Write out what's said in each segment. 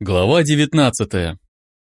Глава 19.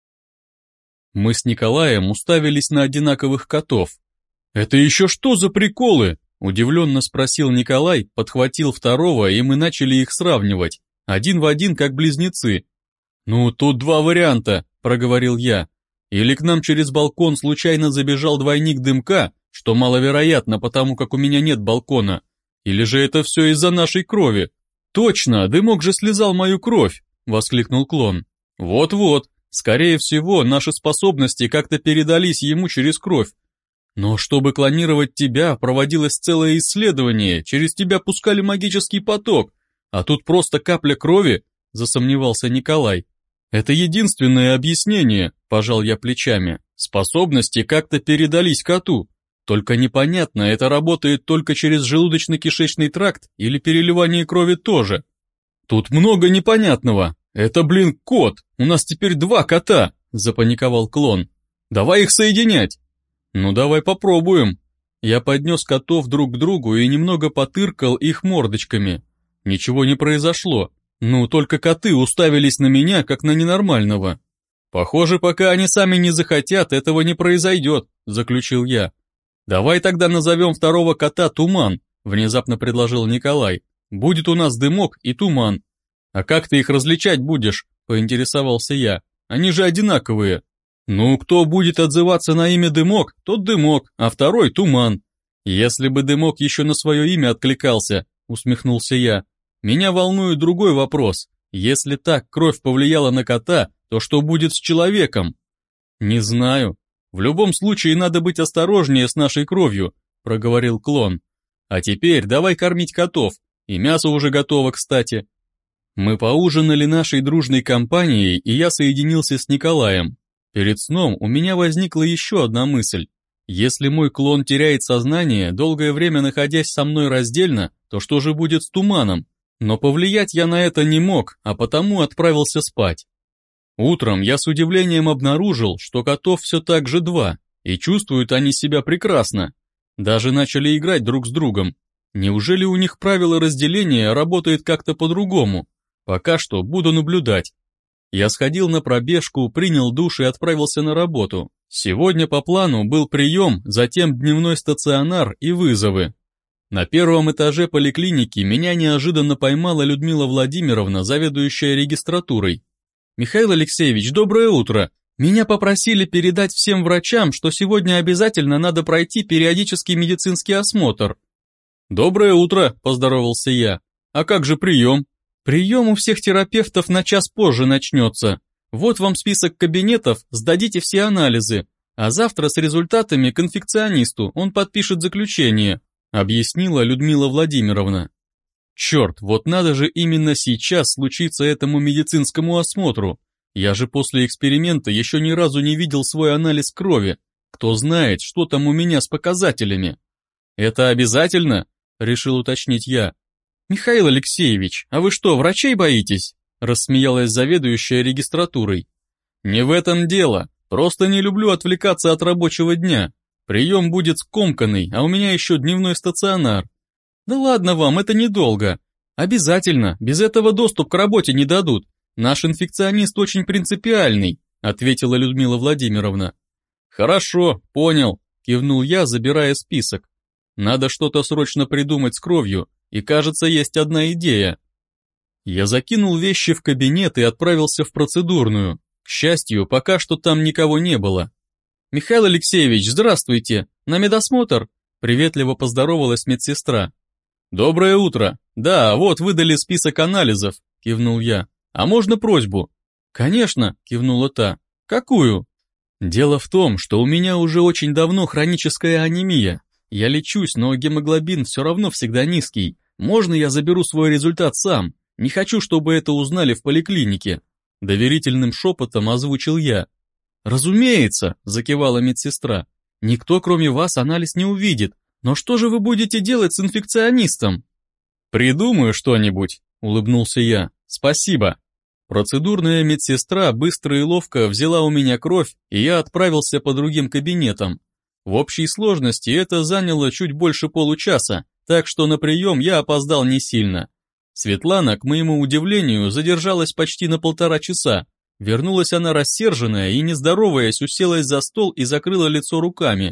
Мы с Николаем уставились на одинаковых котов. «Это еще что за приколы?» – удивленно спросил Николай, подхватил второго, и мы начали их сравнивать. Один в один, как близнецы. «Ну, тут два варианта», – проговорил я. «Или к нам через балкон случайно забежал двойник Дымка, что маловероятно, потому как у меня нет балкона. Или же это все из-за нашей крови. Точно, Дымок же слезал мою кровь!» — воскликнул Клон. «Вот-вот, скорее всего, наши способности как-то передались ему через кровь. Но чтобы клонировать тебя, проводилось целое исследование, через тебя пускали магический поток, а тут просто капля крови», — засомневался Николай. «Это единственное объяснение», — пожал я плечами. «Способности как-то передались коту. Только непонятно, это работает только через желудочно-кишечный тракт или переливание крови тоже. Тут много непонятного. Это, кот. У нас теперь два кота, запаниковал Клон. Давай их соединять. Ну давай попробуем. Я поднес котов друг к другу и немного потыркал их мордочками. Ничего не произошло. Ну, только коты уставились на меня, как на ненормального. Похоже, пока они сами не захотят, этого не произойдет, заключил я. «Давай тогда назовем второго кота Туман», — внезапно предложил Николай. «Будет у нас Дымок и Туман». «А как ты их различать будешь?» — поинтересовался я. «Они же одинаковые». «Ну, кто будет отзываться на имя Дымок, тот Дымок, а второй Туман». «Если бы Дымок еще на свое имя откликался», — усмехнулся я. «Меня волнует другой вопрос. Если так кровь повлияла на кота, то что будет с человеком?» «Не знаю. В любом случае надо быть осторожнее с нашей кровью», — проговорил Клон. «А теперь давай кормить котов, и мясо уже готово, кстати». Мы поужинали нашей дружной компанией, и я соединился с Николаем. Перед сном у меня возникла еще одна мысль. Если мой клон теряет сознание, долгое время находясь со мной раздельно, то что же будет с Туманом? Но повлиять я на это не мог, а потому отправился спать. Утром я с удивлением обнаружил, что котов все так же два, и чувствуют они себя прекрасно. Даже начали играть друг с другом. Неужели у них правило разделения работает как-то по-другому? Пока что буду наблюдать. Я сходил на пробежку, принял душ и отправился на работу. Сегодня по плану был прием, затем дневной стационар и вызовы. На первом этаже поликлиники меня неожиданно поймала Людмила Владимировна, заведующая регистратурой. «Михаил Алексеевич, доброе утро. Меня попросили передать всем врачам, что сегодня обязательно надо пройти периодический медицинский осмотр». «Доброе утро», – поздоровался я. «А как же прием?» «Прием у всех терапевтов на час позже начнется. Вот вам список кабинетов, сдадите все анализы, а завтра с результатами к инфекционисту, он подпишет заключение», – объяснила Людмила Владимировна. Черт, вот надо же именно сейчас случиться этому медицинскому осмотру. Я же после эксперимента еще ни разу не видел свой анализ крови. Кто знает, что там у меня с показателями. «Это обязательно?» – решил уточнить я. «Михаил Алексеевич, а вы что, врачей боитесь?» – рассмеялась заведующая регистратурой. «Не в этом дело. Просто не люблю отвлекаться от рабочего дня. Прием будет скомканный, а у меня еще дневной стационар». «Да ладно вам, это недолго. Обязательно, без этого доступ к работе не дадут. Наш инфекционист очень принципиальный», ответила Людмила Владимировна. «Хорошо, понял», кивнул я, забирая список. «Надо что-то срочно придумать с кровью, и кажется, есть одна идея». Я закинул вещи в кабинет и отправился в процедурную. К счастью, пока что там никого не было. «Михаил Алексеевич, здравствуйте! На медосмотр?» Приветливо поздоровалась медсестра. «Доброе утро. Да, вот выдали список анализов», — кивнул я. «А можно просьбу?» «Конечно», — кивнула та. «Какую?» «Дело в том, что у меня уже очень давно хроническая анемия. Я лечусь, но гемоглобин все равно всегда низкий. Можно я заберу свой результат сам? Не хочу, чтобы это узнали в поликлинике». Доверительным шепотом озвучил я. «Разумеется», — закивала медсестра. «Никто, кроме вас, анализ не увидит. Но что же вы будете делать с инфекционистом?» «Придумаю что-нибудь», — улыбнулся я. «Спасибо». Процедурная медсестра быстро и ловко взяла у меня кровь, и я отправился по другим кабинетам. В общей сложности это заняло чуть больше получаса, так что на прием я опоздал не сильно. Светлана, к моему удивлению, задержалась почти на 1,5 часа. Вернулась она рассерженная и, не здороваясь, уселась за стол и закрыла лицо руками.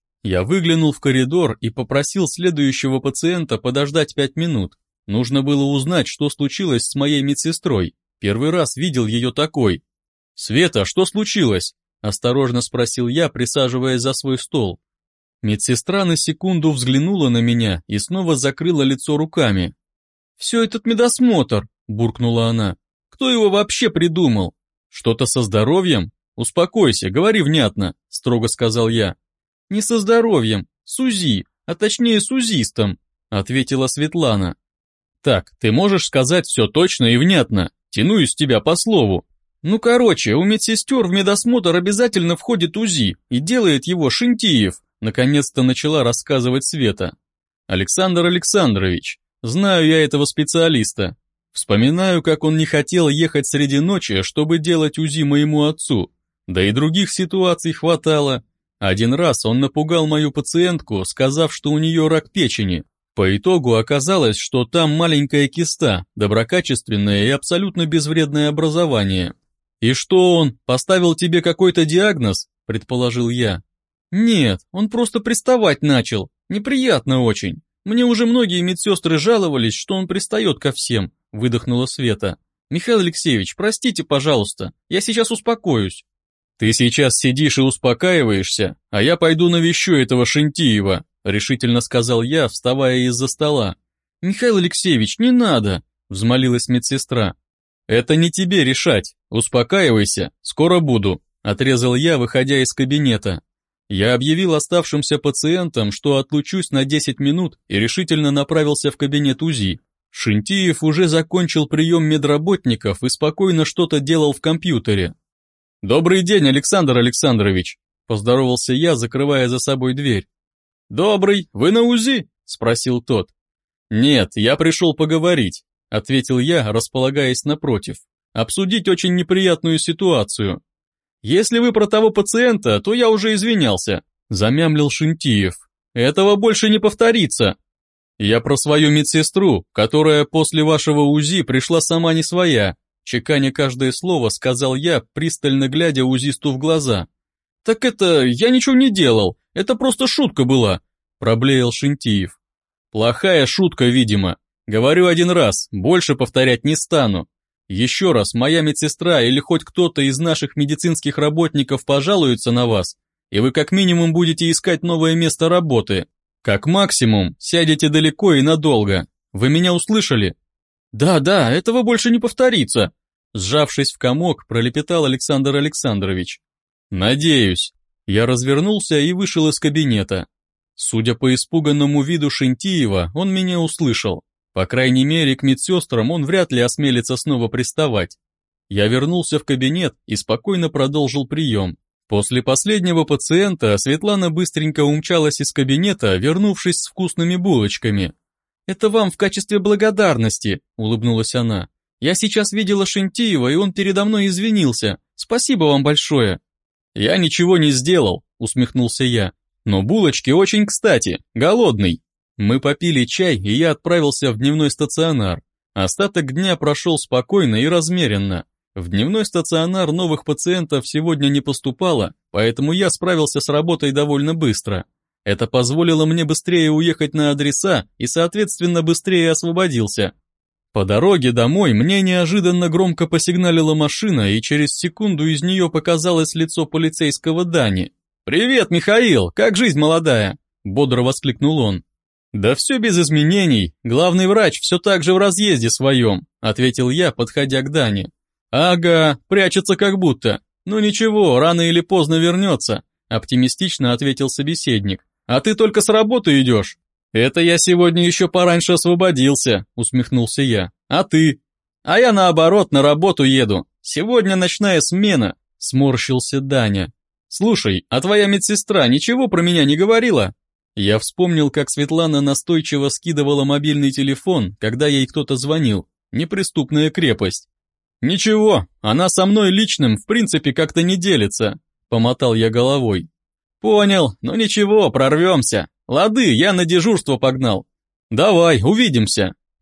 Я выглянул в коридор и попросил следующего пациента подождать 5 минут. Нужно было узнать, что случилось с моей медсестрой. Первый раз видел ее такой. «Света, что случилось?» – осторожно спросил я, присаживаясь за свой стол. Медсестра на секунду взглянула на меня и снова закрыла лицо руками. «Все этот медосмотр», – буркнула она. «Кто его вообще придумал? Что-то со здоровьем? Успокойся, говори внятно», – строго сказал я. «Не со здоровьем, с УЗИ, а точнее с УЗИстом», – ответила Светлана. «Так, ты можешь сказать все точно и внятно? Тяну из тебя по слову». «Ну короче, у медсестер в медосмотр обязательно входит УЗИ, и делает его Шинтиев», – наконец-то начала рассказывать Света. «Александр Александрович, знаю я этого специалиста. Вспоминаю, как он не хотел ехать среди ночи, чтобы делать УЗИ моему отцу. Да и других ситуаций хватало. Один раз он напугал мою пациентку, сказав, что у нее рак печени. По итогу оказалось, что там маленькая киста, доброкачественное и абсолютно безвредное образование. «И что он, поставил тебе какой-то диагноз?» – предположил я. «Нет, он просто приставать начал. Неприятно очень. Мне уже многие медсестры жаловались, что он пристает ко всем», – выдохнула Света. «Михаил Алексеевич, простите, пожалуйста, я сейчас успокоюсь». «Ты сейчас сидишь и успокаиваешься, а я пойду навещу этого Шинтиева», – решительно сказал я, вставая из-за стола. «Михаил Алексеевич, не надо», – взмолилась медсестра. «Это не тебе решать. Успокаивайся, скоро буду», – отрезал я, выходя из кабинета. Я объявил оставшимся пациентам, что отлучусь на 10 минут и решительно направился в кабинет УЗИ. Шинтиев уже закончил прием медработников и спокойно что-то делал в компьютере. «Добрый день, Александр Александрович», – поздоровался я, закрывая за собой дверь. «Добрый, вы на УЗИ?» – спросил тот. «Нет, я пришел поговорить», – ответил я, располагаясь напротив. «Обсудить очень неприятную ситуацию». «Если вы про того пациента, то я уже извинялся», – замямлил Шинтиев. «Этого больше не повторится». «Я про свою медсестру, которая после вашего УЗИ пришла сама не своя», – чеканя каждое слово, сказал я, пристально глядя УЗИсту в глаза. «Так это, я ничего не делал, это просто шутка была», – проблеял Шинтиев. «Плохая шутка, видимо. Говорю один раз, больше повторять не стану. Еще раз моя медсестра или хоть кто-то из наших медицинских работников пожалуется на вас, и вы как минимум будете искать новое место работы. Как максимум сядете далеко и надолго. Вы меня услышали?» «Да, этого больше не повторится», – сжавшись в комок, пролепетал Александр Александрович. «Надеюсь». Я развернулся и вышел из кабинета. Судя по испуганному виду Шинтиева, он меня услышал. По крайней мере, к медсестрам он вряд ли осмелится снова приставать. Я вернулся в кабинет и спокойно продолжил прием. После последнего пациента Светлана быстренько умчалась из кабинета, вернувшись с вкусными булочками. «Это вам в качестве благодарности», — улыбнулась она. «Я сейчас видела Шинтиева, и он передо мной извинился. Спасибо вам большое». «Я ничего не сделал», — усмехнулся я. «Но булочки очень кстати, голодный». Мы попили чай, и я отправился в дневной стационар. Остаток дня прошел спокойно и размеренно. В дневной стационар новых пациентов сегодня не поступало, поэтому я справился с работой довольно быстро. Это позволило мне быстрее уехать на адреса и, соответственно, быстрее освободился. По дороге домой мне неожиданно громко посигналила машина, и через секунду из нее показалось лицо полицейского Дани. «Привет, Михаил, как жизнь молодая?» – бодро воскликнул он. «Да все без изменений, главный врач все так же в разъезде своем», – ответил я, подходя к Дане. «Ага, прячется как будто. Ну ничего, рано или поздно вернется», – оптимистично ответил собеседник. «А ты только с работы идешь?» «Это я сегодня еще пораньше освободился», – усмехнулся я. «А ты?» «А я наоборот на работу еду. Сегодня ночная смена», – сморщился Даня. «Слушай, а твоя медсестра ничего про меня не говорила?» Я вспомнил, как Светлана настойчиво скидывала мобильный телефон, когда ей кто-то звонил. Неприступная крепость. «Ничего, она со мной личным в принципе как-то не делится», – помотал я головой. «Понял, но ничего, прорвемся. Лады, я на дежурство погнал». «Давай, увидимся».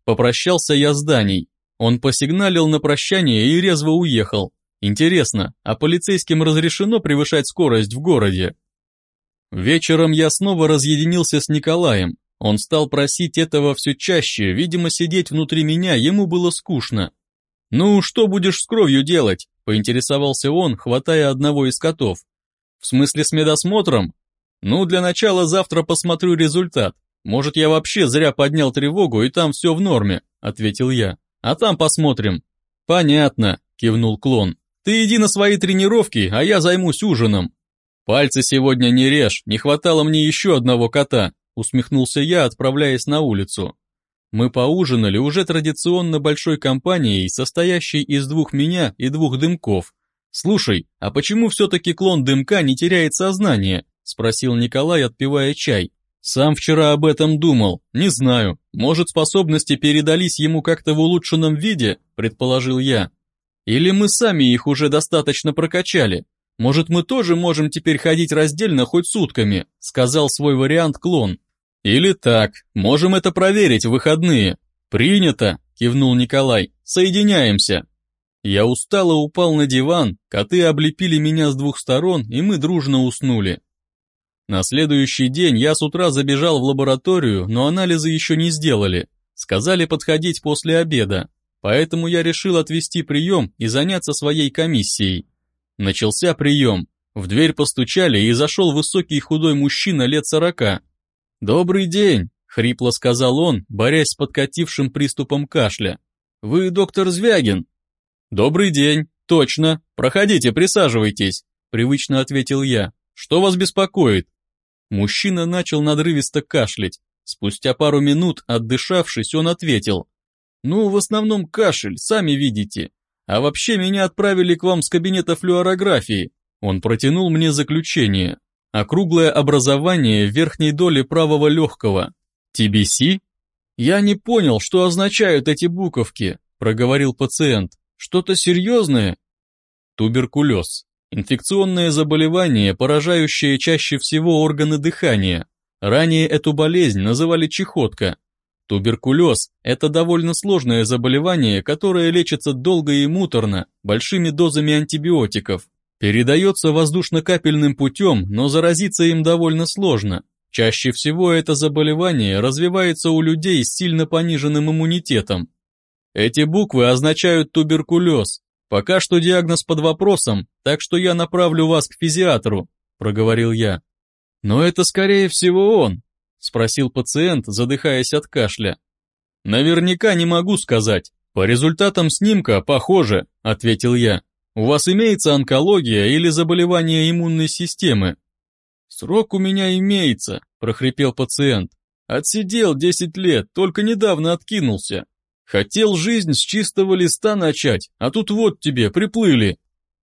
Попрощался я с Даней. Он посигналил на прощание и резво уехал. Интересно, а полицейским разрешено превышать скорость в городе? Вечером я снова разъединился с Николаем. Он стал просить этого все чаще, видимо, сидеть внутри меня ему было скучно. «Ну, что будешь с кровью делать?» – поинтересовался он, хватая одного из котов. «В смысле с медосмотром? Ну, для начала завтра посмотрю результат. Может, я вообще зря поднял тревогу и там все в норме», – ответил я. «А там посмотрим». «Понятно», – кивнул клон. «Ты иди на свои тренировки, а я займусь ужином». «Пальцы сегодня не режь, не хватало мне еще одного кота», – усмехнулся я, отправляясь на улицу. Мы поужинали уже традиционно большой компанией, состоящей из двух меня и двух дымков. «Слушай, а почему все-таки клон дымка не теряет сознание?» – спросил Николай, отпивая чай. «Сам вчера об этом думал, не знаю, может способности передались ему как-то в улучшенном виде?» – предположил я. «Или мы сами их уже достаточно прокачали? Может, мы тоже можем теперь ходить раздельно хоть сутками?» – сказал свой вариант клон. «Или так, можем это проверить в выходные». «Принято», – кивнул Николай, – «соединяемся». Я устало упал на диван, коты облепили меня с двух сторон, и мы дружно уснули. На следующий день я с утра забежал в лабораторию, но анализы еще не сделали. Сказали подходить после обеда, поэтому я решил отвести прием и заняться своей комиссией. Начался прием. В дверь постучали, и зашел высокий худой мужчина лет 40. «Добрый день», — хрипло сказал он, борясь с подкатившим приступом кашля. «Вы доктор Звягин?» «Добрый день, точно. Проходите, присаживайтесь», — привычно ответил я. «Что вас беспокоит?» Мужчина начал надрывисто кашлять. Спустя пару минут, отдышавшись, он ответил. «Ну, в основном кашель, сами видите. А вообще меня отправили к вам с кабинета флюорографии». Он протянул мне заключение. Округлое образование в верхней доле правого легкого. TBC? «Я не понял, что означают эти буковки», — проговорил пациент. «Что-то серьезное?» Туберкулез. Инфекционное заболевание, поражающее чаще всего органы дыхания. Ранее эту болезнь называли чехотка. Туберкулез – это довольно сложное заболевание, которое лечится долго и муторно, большими дозами антибиотиков. Передается воздушно-капельным путем, но заразиться им довольно сложно. Чаще всего это заболевание развивается у людей с сильно пониженным иммунитетом. Эти буквы означают туберкулез. Пока что диагноз под вопросом, так что я направлю вас к фтизиатру, проговорил я. Но это скорее всего он, спросил пациент, задыхаясь от кашля. Наверняка не могу сказать. По результатам снимка похоже, ответил я. У вас имеется онкология или заболевание иммунной системы? Срок у меня имеется, прохрипел пациент. Отсидел 10 лет, только недавно откинулся. Хотел жизнь с чистого листа начать, а тут вот тебе, приплыли.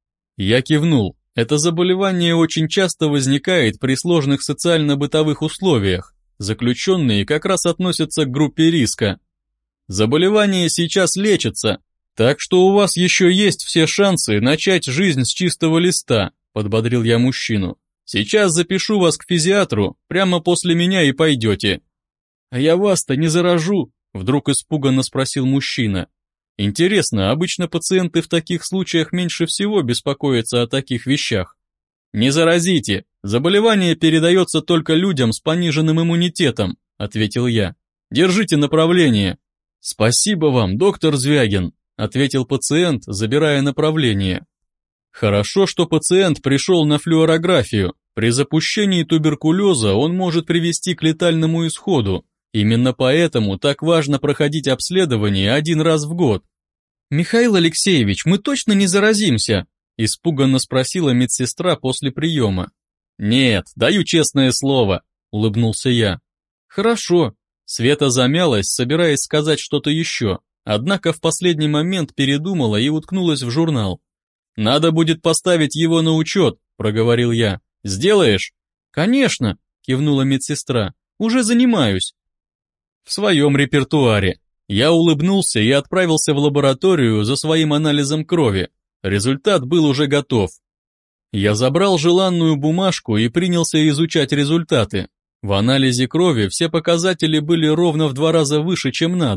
Я кивнул. Это заболевание очень часто возникает при сложных социально-бытовых условиях. Заключенные как раз относятся к группе риска. Заболевание сейчас лечится, так что у вас еще есть все шансы начать жизнь с чистого листа, подбодрил я мужчину. Сейчас запишу вас к фтизиатру, прямо после меня и пойдете. А я вас-то не заражу, вдруг испуганно спросил мужчина. Интересно, обычно пациенты в таких случаях меньше всего беспокоятся о таких вещах. Не заразите, заболевание передается только людям с пониженным иммунитетом, ответил я. Держите направление. Спасибо вам, доктор Звягин, ответил пациент, забирая направление. Хорошо, что пациент пришел на флюорографию. При запущении туберкулеза он может привести к летальному исходу. Именно поэтому так важно проходить обследование 1 раз в год. «Михаил Алексеевич, мы точно не заразимся?» – испуганно спросила медсестра после приема. «Нет, даю честное слово», – улыбнулся я. «Хорошо». Света замялась, собираясь сказать что-то еще, однако в последний момент передумала и уткнулась в журнал. «Надо будет поставить его на учет», – проговорил я. «Сделаешь?» «Конечно», – кивнула медсестра. «Уже занимаюсь». В своем репертуаре. Я улыбнулся и отправился в лабораторию за своим анализом крови. Результат был уже готов. Я забрал желанную бумажку и принялся изучать результаты. В анализе крови все показатели были ровно в 2 раза выше, чем надо.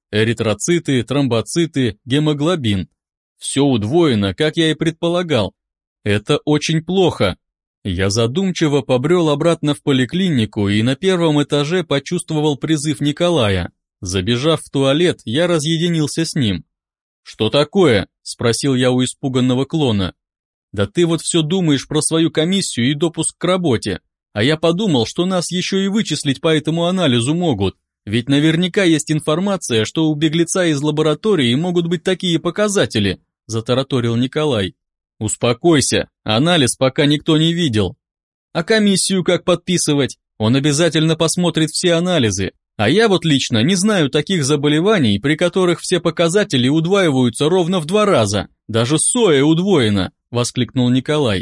Эритроциты, тромбоциты, гемоглобин. Все удвоено, как я и предполагал. Это очень плохо. Я задумчиво побрел обратно в поликлинику и на первом этаже почувствовал призыв Николая. Забежав в туалет, я разъединился с ним. «Что такое?» – спросил я у испуганного клона. «Да ты вот все думаешь про свою комиссию и допуск к работе, а я подумал, что нас еще и вычислить по этому анализу могут, ведь наверняка есть информация, что у беглеца из лаборатории могут быть такие показатели», – затараторил Николай. «Успокойся, анализ пока никто не видел. А комиссию как подписывать? Он обязательно посмотрит все анализы. А я вот лично не знаю таких заболеваний, при которых все показатели удваиваются ровно в 2 раза. Даже СОЭ удвоено», – воскликнул Николай.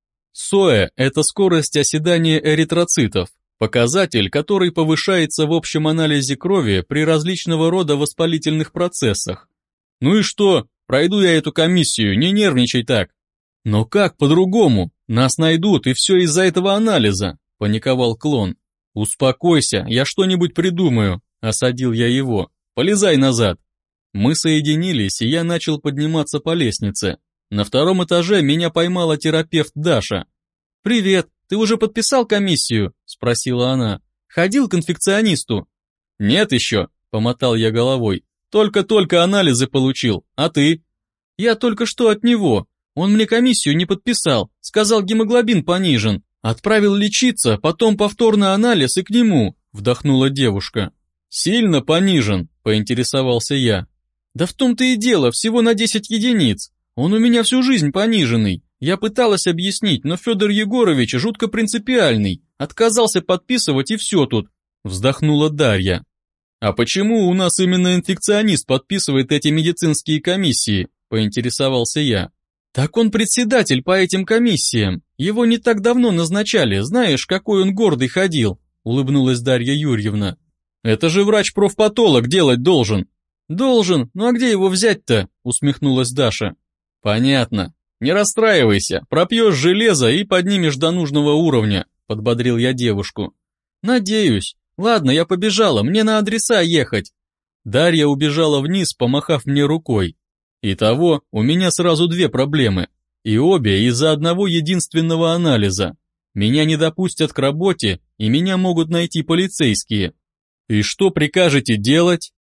СОЭ – это скорость оседания эритроцитов, показатель, который повышается в общем анализе крови при различного рода воспалительных процессах. «Ну и что? Пройду я эту комиссию, не нервничай так». «Но как по-другому? Нас найдут, и все из-за этого анализа», – паниковал клон. «Успокойся, я что-нибудь придумаю», – осадил я его. «Полезай назад». Мы соединились, и я начал подниматься по лестнице. На 2-м этаже меня поймала терапевт Даша. «Привет, ты уже подписал комиссию?» – спросила она. «Ходил к инфекционисту?» «Нет еще», – помотал я головой. «Только-только анализы получил, а ты?» «Я только что от него. Он мне комиссию не подписал, сказал, гемоглобин понижен. Отправил лечиться, потом повторный анализ и к нему», – вдохнула девушка. «Сильно понижен?» – поинтересовался я. «Да в том-то и дело, всего на 10 единиц. Он у меня всю жизнь пониженный. Я пыталась объяснить, но Федор Егорович жутко принципиальный. Отказался подписывать и все тут», – вздохнула Дарья. «А почему у нас именно инфекционист подписывает эти медицинские комиссии?» – поинтересовался я. «Так он председатель по этим комиссиям. Его не так давно назначали, знаешь, какой он гордый ходил», – улыбнулась Дарья Юрьевна. «Это же врач-профпатолог делать должен». «Должен, ну а где его взять-то?» – усмехнулась Даша. «Понятно. Не расстраивайся, пропьешь железо и поднимешь до нужного уровня», – подбодрил я девушку. «Надеюсь. Ладно, я побежала, мне на адреса ехать». Дарья убежала вниз, помахав мне рукой. Итого, у меня сразу 2 проблемы, и обе из-за одного единственного анализа. Меня не допустят к работе, и меня могут найти полицейские. «И что прикажете делать?»